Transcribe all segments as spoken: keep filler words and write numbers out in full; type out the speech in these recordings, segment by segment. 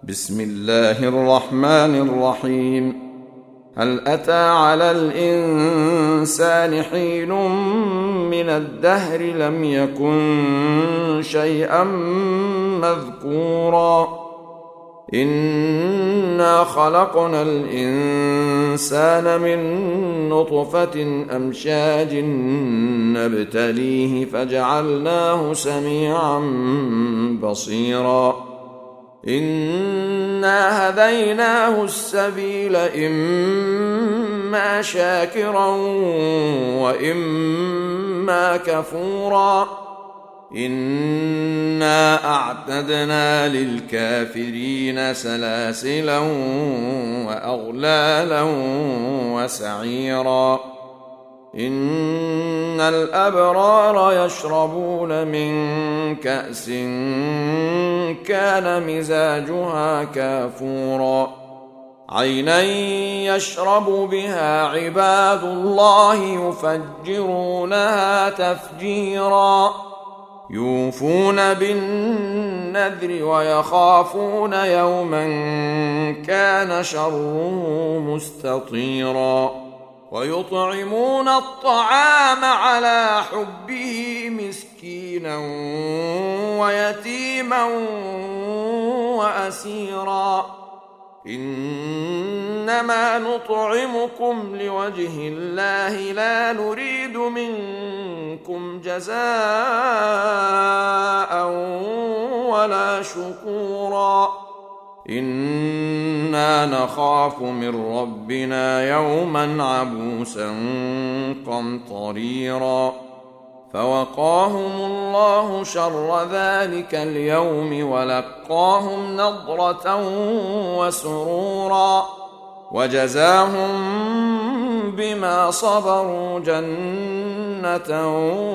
بسم الله الرحمن الرحيم. هل أتى على الإنسان حين من الدهر لم يكن شيئا مذكورا إنا خلقنا الإنسان من نطفة أمشاج نبتليه فجعلناه سميعا بصيرا إنا هديناه السبيل إما شاكرا وإما كفورا إنا أعتدنا للكافرين سلاسلا وأغلالا وسعيرا إن الأبرار يشربون من كأس كان مزاجها كافورا عينا يشرب بها عباد الله يفجرونها تفجيرا يوفون بالنذر ويخافون يوما كان شره مستطيرا ويطعمون الطعام على حبه مسكينا ويتيما وأسيرا إنما نطعمكم لوجه الله لا نريد منكم جزاء ولا شكورا إنا نخاف من ربنا يوما عبوسا قمطريرا فوقاهم الله شر ذلك اليوم ولقاهم نضرة وسرورا وجزاهم بما صبروا جنة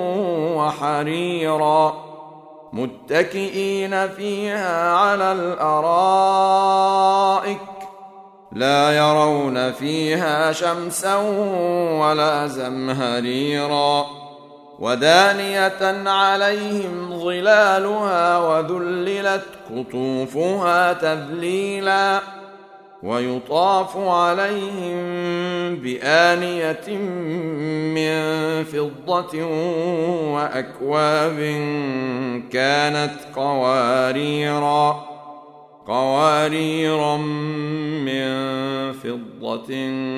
وحريرا متكئين فيها على الأرائك لا يرون فيها شمسا ولا زمهريرا ودانية عليهم ظلالها وذللت قطوفها تذليلا ويطاف عليهم بآنية من فضة وأكواب كانت قواريرا قواريرا من فضة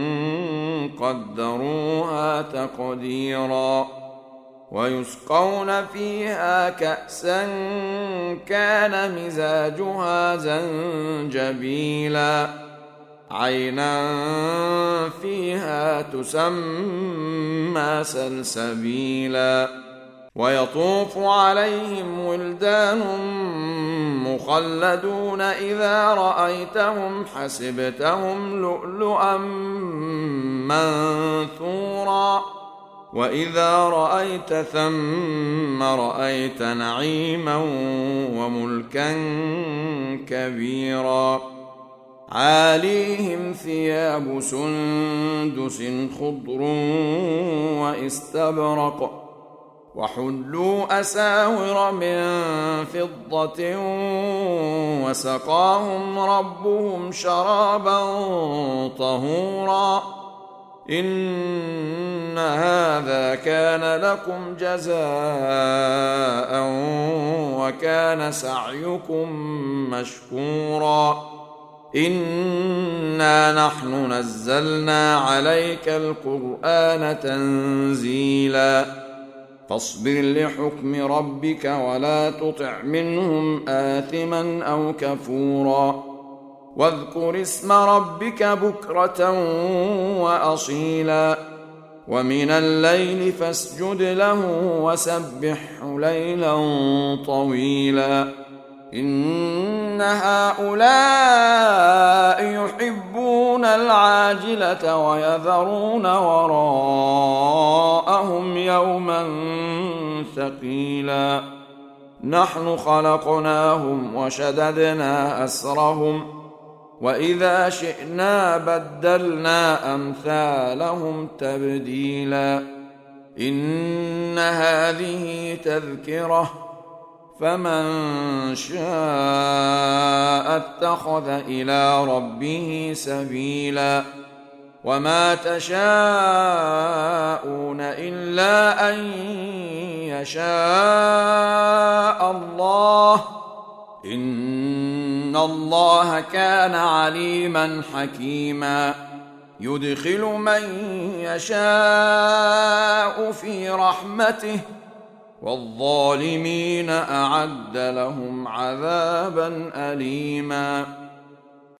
قدروها تقديرا ويسقون فيها كأسا كان مزاجها زنجبيلا عينا فيها تسمى سلسبيلا ويطوف عليهم ولدان مخلدون إذا رأيتهم حسبتهم لؤلؤا منثورا وإذا رأيت ثم رأيت نعيما وملكا كبيرا عاليهم ثياب سندس خضر واستبرق وحلوا أساور من فضة وسقاهم ربهم شرابا طهورا إن هذا كان لكم جزاء وكان سعيكم مشكورا إنا نحن نزلنا عليك القرآن تنزيلا فاصبر لحكم ربك ولا تطع منهم آثما أو كفورا واذكر اسم ربك بكرة وأصيلا ومن الليل فاسجد له وسبحه ليلا طويلا إن هؤلاء يحبون العاجلة ويذرون وراءهم يوما ثقيلا نحن خلقناهم وشددنا أسرهم وإذا شئنا بدلنا أمثالهم تبديلا إن هذه تذكرة فمن شاء اتخذ إلى ربه سبيلا وما تشاءون إلا أن يشاء الله إن الله كان عليما حكيما يدخل من يشاء في رحمته والظالمين أعد لهم عذابا أليما